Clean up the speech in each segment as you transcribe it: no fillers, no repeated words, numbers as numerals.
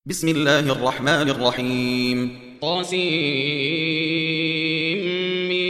بسم الله الرحمن الرحيم طاسيم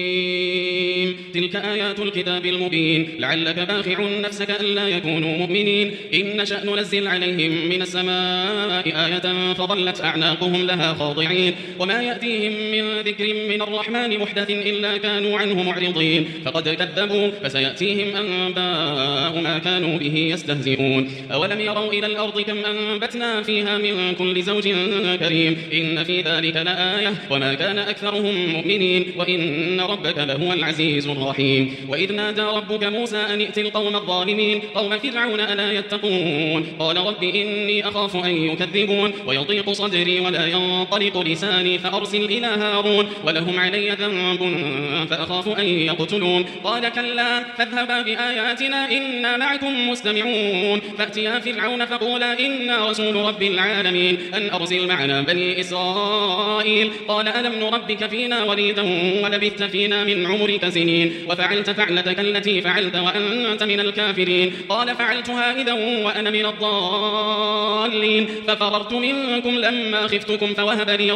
تلك آيات الكتاب المبين لعلك باخع نفسك ألا يكونوا مؤمنين إن نشأ ننزل عليهم من السماء آية فظلت أعناقهم لها خاضعين وما يأتيهم من ذكر من الرحمن محدث إلا كانوا عنه معرضين فقد كذبوا فسيأتيهم أنباء ما كانوا به يستهزئون أولم يروا إلى الأرض كم أنبتنا فيها من كل زوج كريم إن في ذلك لآية وما كان أكثرهم مؤمنين وإن ربك لهو العزيز الرحيم وإذ نادى ربك موسى أن ائت القوم الظالمين قوم فرعون ألا يتقون قال رب إني أخاف أن يكذبون ويضيق صدري ولا ينطلق لساني فأرسل إلى هارون ولهم علي ذنب فأخاف أن يقتلون قال كلا فاذهبا بآياتنا إنا معكم مستمعون فأتيا فرعون فقولا إنا رسول رب العالمين أن أرسل معنا بني إسرائيل قال ألم نربك فينا وليدا ولبثت فينا من عمرك سنين وفعلت فعلتك التي فعلت وأنت من الكافرين قال فعلتها إذا وأنا من الضالين ففررت منكم لما خفتكم فوهب لي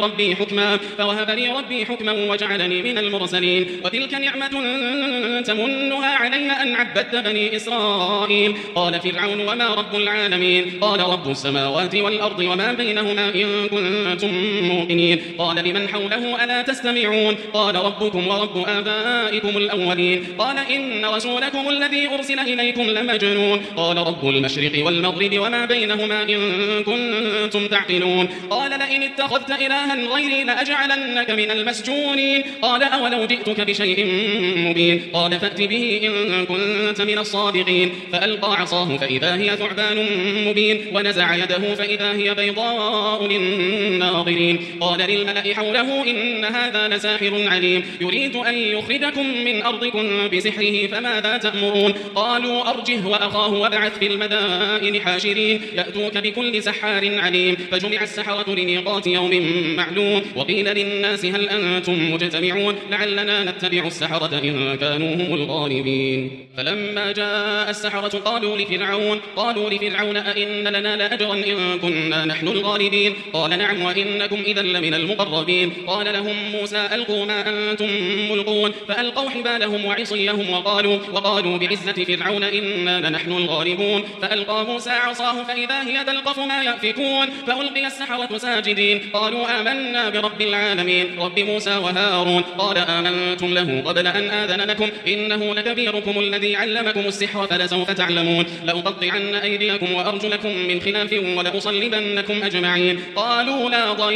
ربي حكما وجعلني من المرسلين وتلك نعمة تمنها علي أن عبدت بني إسرائيل قال فرعون وما رب العالمين قال رب السماوات والأرض وما بينهما إن كنتم موقنين قال لمن حوله ألا تستمعون قال ربكم ورب آبائكم الأولين قال إن رسولكم الذي أرسل إليكم لمجنون قال رب المشرق والمغرب وما بينهما إن كنتم تعقلون قال لئن اتخذت إلها غيري لأجعلنك من المسجونين قال أولو جئتك بشيء مبين قال فأت به إن كنت من الصادقين فألقى عصاه فإذا هي ثعبان مبين ونزع يده فإذا هي بيضاء للناظرين قال للملأ حوله إن هذا لساحر عليم يريد أن يخرجكم من أرضكم بسحره فماذا تأمرون قالوا أرجه وأخاه وابعث في المدائن حاشرين يأتوك بكل سحار عليم فجمع السحرة لميقات يوم معلوم وقيل للناس هل أنتم مجتمعون لعلنا نتبع السحرة إن كانوا هم الغالبين فلما جاء السحرة قالوا لفرعون أئن لنا لأجرا إن كنا نحن الغالبين قال نعم وإنكم إذا لمن المقربين قال لهم موسى ألقوا ما أنتم ملقون فألقوا حبالهم وعصيهم وقالوا بعزة فرعون إنا لنحن الغالبون فألقى موسى عصاه فإذا هي تلقف ما يأفكون فألقي السحرة ساجدين قالوا آمنا برب العالمين رب موسى وهارون قال آمنتم له قبل أن آذن لكم إنه لكبيركم الذي علمكم السحر فلسوف تعلمون لأقطعن أيديكم وأرجلكم من خلاف ولأصلبنكم أجمعين قالوا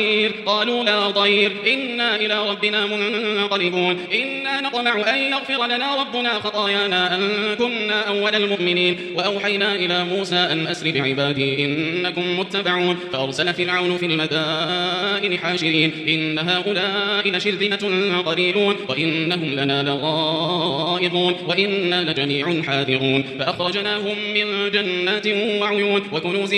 لا ضير إنا إلى ربنا منقلبون إنا نطمع أن يغفر لنا ربنا خطايانا أن كنا أول المؤمنين وأوحينا إلى موسى أن أسر بعبادي إنكم متبعون فأرسل فرعون في المدائن حاشرين إن هؤلاء لشرذمة قليلون وإنهم لنا لغائظون وإنا لجميع حاذرون فأخرجناهم من جنات وعيون وكنوز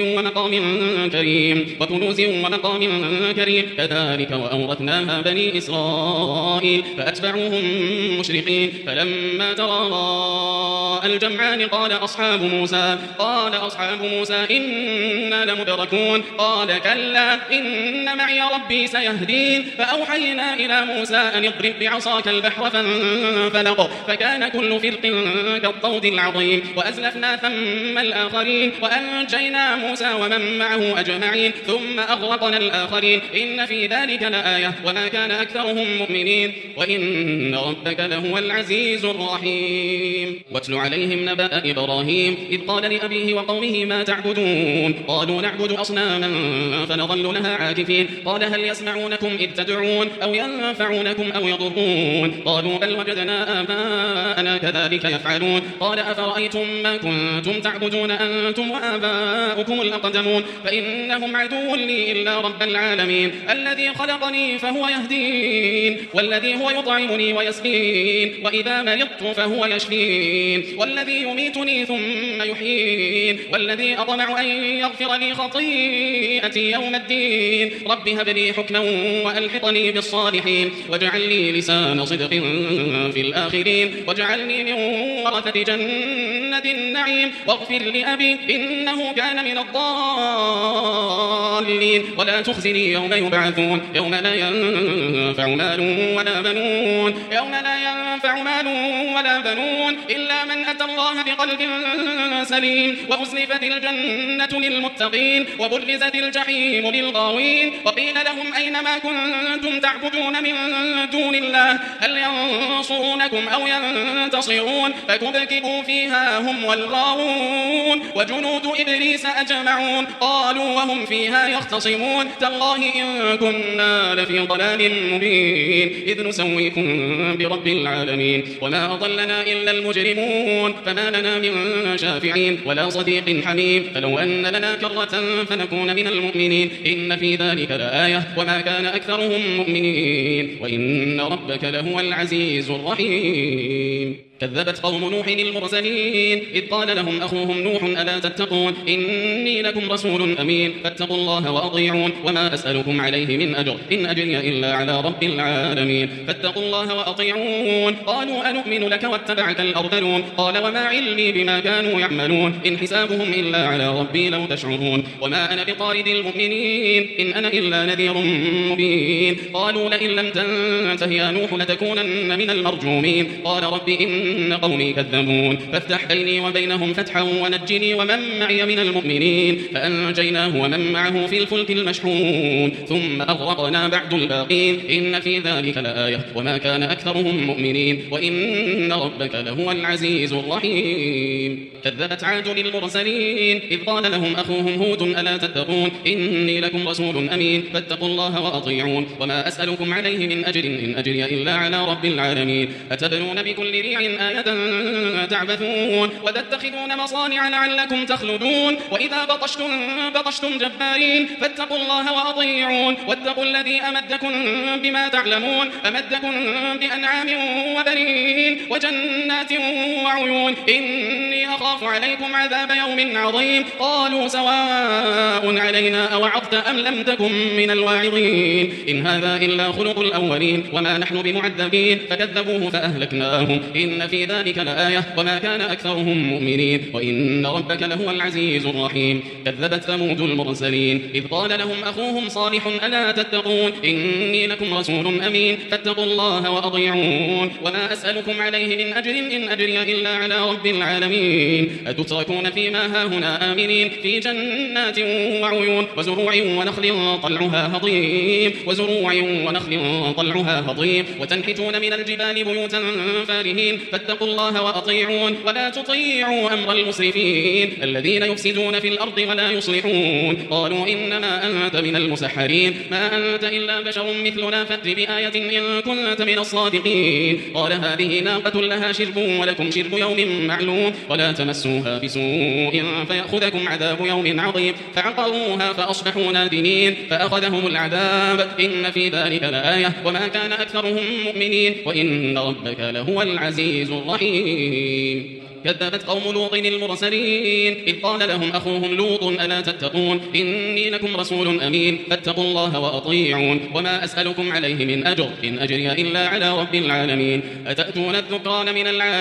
ومقام كريم كذلك وأورثناها بني إسرائيل فأتبعوهم مشرقين فلما تراءى الجمعان قال أصحاب موسى إنا لمدركون قال كلا إن معي ربي سيهدين فأوحينا إلى موسى أن اضرب بعصاك البحر فانفلق فكان كل فرق كالطود العظيم وأزلفنا ثم الآخرين وأنجينا موسى ومن معه أجمعين ثم أغرقنا الآخرين إن في ذلك لآية وما كان أكثرهم مؤمنين وإن ربك لهو العزيز الرحيم واتل عليهم نبأ إبراهيم إذ قال لأبيه وقومه ما تعبدون قالوا نعبد أصناما فنظل لها عاكفين قال هل يسمعونكم إذ تدعون أو ينفعونكم أو يضرون قالوا بل وجدنا آباءنا كذلك يفعلون قال أفرأيتم ما كنتم تعبدون أنتم وآباؤكم الأقدمون فإنهم عدو لي إلا رب العالمين الذي خلقني فهو يهدين والذي هو يطعمني ويسقين وإذا مرضت فهو يشفين والذي يميتني ثم يحيين والذي أطمع أن يغفر لي خطيئتي يوم الدين رب هب لي حكما وألحقني بالصالحين واجعل لي لسان صدق في الآخرين واجعلني من ورثة جنة جنة النعيم واغفر لأبي إنه كان من الضالين ولا تخزني يوم يبعثون يوم لا ينفع مال ولا بنون إلا من أتى الله بقلب سليم وأزلفت الجنة للمتقين وبرزت الجحيم للغاوين وقيل لهم أين ما كنتم تعبدون من دون الله هل ينصرونكم أو ينتصرون فكبكبوا فيها هم والغاوون وجنود إبليس أجمعون قالوا وهم فيها يختصمون تالله إن كنا لفي ضلال مبين إذ نسويكم برب العالمين وما أضلنا إلا المجرمون فما لنا من شافعين ولا صديق حميم فلو أن لنا كرة فنكون من المؤمنين إن في ذلك لآية وما كان أكثرهم مؤمنين وإن ربك لهو العزيز الرحيم كذبت قوم نوح المرسلين إذ قال لهم أخوهم نوح ألا تتقون إني لكم رسول أمين فاتقوا الله وأطيعون وما أسألكم عليه من أجر إن أجري إلا على رب العالمين فاتقوا الله وأطيعون قالوا أنؤمن لك واتبعك الأرذلون قال وما علمي بما كانوا يعملون إن حسابهم إلا على ربي لو تشعرون وما أنا بطارد المؤمنين إن أنا إلا نذير مبين قالوا لئن لم تنته يا نوح لتكونن من المرجومين قال رب إن قومي كذبون فافتح بيني وبينهم فتحا ونجني ومن معي من المؤمنين فأنجيناه ومن معه في الفلك المشحون ثم أغرقنا بعد الباقين إن في ذلك لآية وما كان أكثرهم مؤمنين وإن ربك لهو العزيز الرحيم كذبت عاد للمرسلين إذ قال لهم أخوهم هود ألا تتقون إني لكم رسول أمين فاتقوا الله وأطيعون وما أسألكم عليه من أجر إن أجري إلا على رب العالمين أتبنون بكل ريع آية تعبثون وتتخذون مصانع لعلكم تخلدون وإذا بطشتم جبارين فاتقوا الله وأطيعون واتقوا الذي أمدكم بما تعلمون أمدكم بأنعام وبنين وجنات وعيون إني أخاف عليكم عذاب يوم عظيم قالوا سواء علينا أوعظت أم لم تكن من الواعظين إن هذا إلا خلق الأولين وما نحن بمعذبين فكذبوه فأهلكناهم إن في ذلك لآية وما كان أكثرهم مؤمنين وإن ربك لهو العزيز الرحيم كذبت ثمود المرسلين إذ قال لهم أخوهم صالح ألا تتقون إني لكم رسول أمين فاتقوا الله وأطيعون وما أسألكم عليه من أجر إن أجري إلا على رب العالمين أتتركون فيما هاهنا آمنين في جنات وعيون وزروع ونخل طلعها هضيم وتنحتون من الجبال بيوتا فارهين فاتقوا الله وأطيعون ولا تطيعوا أمر المسرفين الذين يفسدون في الأرض ولا يصلحون قالوا إنما أنت من المسحرين ما أنت إلا بشر مثلنا فأت بآية إن كنت من الصادقين قال هذه ناقة لها شرب ولكم شرب يوم معلوم ولا تمسوها بسوء فيأخذكم عذاب يوم عظيم فعقروها فأصبحوا نادمين فأخذهم العذاب إن في ذلك لآية وما كان أكثرهم مؤمنين وإن ربك لهو العزيز الرحيم كذبت قوم لوط المرسلين إذ قال لهم أخوهم لوط ألا تتقون إني لكم رسول أمين فاتقوا الله وأطيعون وما أسألكم عليه من أجر إن أجري إلا على رب العالمين أتأتون الذكران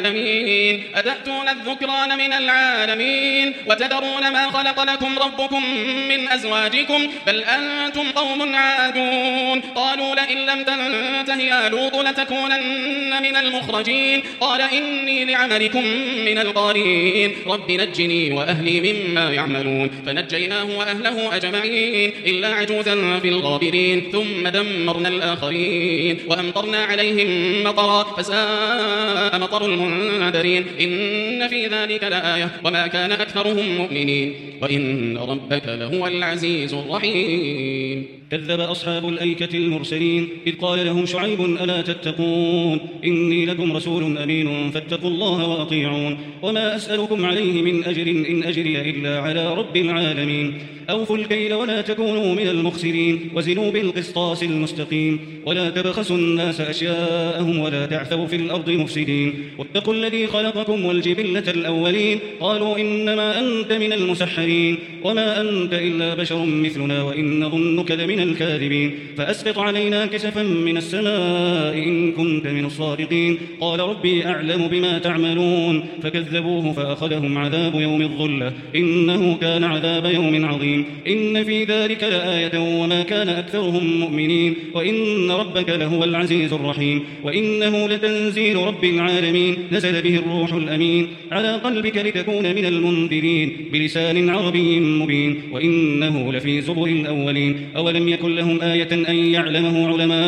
من العالمين وتذرون ما خلق لكم ربكم من أزواجكم بل أنتم قوم عادون قالوا لئن لم تنته يا لوط لتكونن من المخرجين قال إني لعملكم من القالين رب نجني وأهلي مما يعملون فنجيناه وأهله أجمعين إلا عجوزا في الغابرين ثم دمرنا الآخرين وأمطرنا عليهم مطرا فساء مطر المنذرين إن في ذلك لآية وما كان أكثرهم مؤمنين وإن ربك لهو العزيز الرحيم كذب أصحاب الأيكة المرسلين إذ قال لهم شعيب ألا تتقون إني لكم رسول أمين فاتقوا الله وأطيعون وما أسألكم عليه من أجر إن أجري إلا على رب العالمين أوفوا الكيل ولا تكونوا من المخسرين وزنوا بالقسطاس المستقيم ولا تبخسوا الناس أشياءهم ولا تعثوا في الأرض مفسدين واتقوا الذي خلقكم والجبلة الأولين قالوا إنما أنت من المسحرين وما أنت إلا بشر مثلنا وإن نظنك لمن الكاذبين فأسقط علينا كسفا من السماء إن كنت من الصادقين قال ربي أعلم بما تعملون فكذبوه فأخذهم عذاب يوم الظلة إنه كان عذاب يوم عظيم إن في ذلك لآية وما كان أكثرهم مؤمنين وإن ربك لهو العزيز الرحيم وإنه لتنزيل رب العالمين نزل به الروح الأمين على قلبك لتكون من المنذرين بلسان عربي مبين وإنه لفي زبر الأولين أولم يكن لهم آية أن يعلمه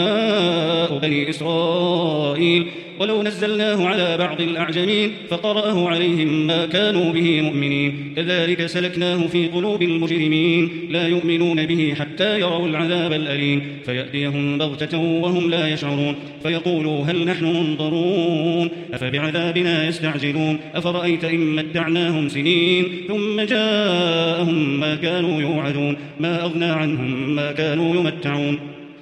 علماء بني إسرائيل ولو نزلناه على بعض الأعجمين فقرأه عليهم ما كانوا به مؤمنين كذلك سلكناه في قلوب المجرمين لا يؤمنون به حتى يروا العذاب الأليم فيأتيهم بغتة وهم لا يشعرون فيقولوا هل نحن منظرون أفبعذابنا يستعجلون أفرأيت إن متعناهم سنين ثم جاءهم ما كانوا يوعدون ما أغنى عنهم ما كانوا يمتعون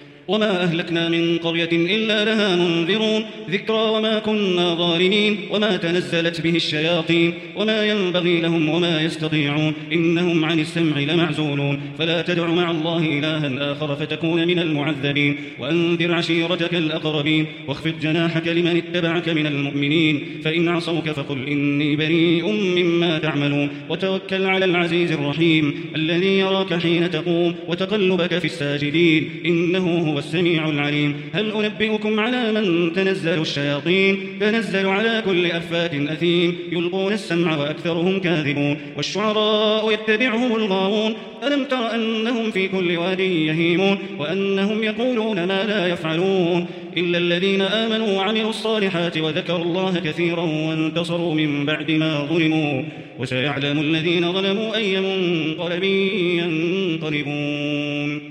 وما أهلكنا من قرية إلا لها منذرون ذكرى وما كنا ظالمين وما تنزلت به الشياطين وما ينبغي لهم وما يستطيعون إنهم عن السمع لمعزولون فلا تدع مع الله إلها آخر فتكون من المعذبين وأنذر عشيرتك الأقربين واخفض جناحك لمن اتبعك من المؤمنين فإن عصوك فقل إني بريء مما تعملون وتوكل على العزيز الرحيم الذي يراك حين تقوم وتقلبك في الساجدين إنه هو السميع العليم هل أنبئكم على من تنزل الشياطين تنزل على كل أفاك أثيم يلقون السمع وأكثرهم كاذبون والشعراء يتبعهم الغاوون ألم تر أنهم في كل واد يهيمون وأنهم يقولون ما لا يفعلون إلا الذين آمنوا وعملوا الصالحات وذكروا الله كثيرا وانتصروا من بعد ما ظلموا وسيعلم الذين ظلموا أي منقلب ينقلبون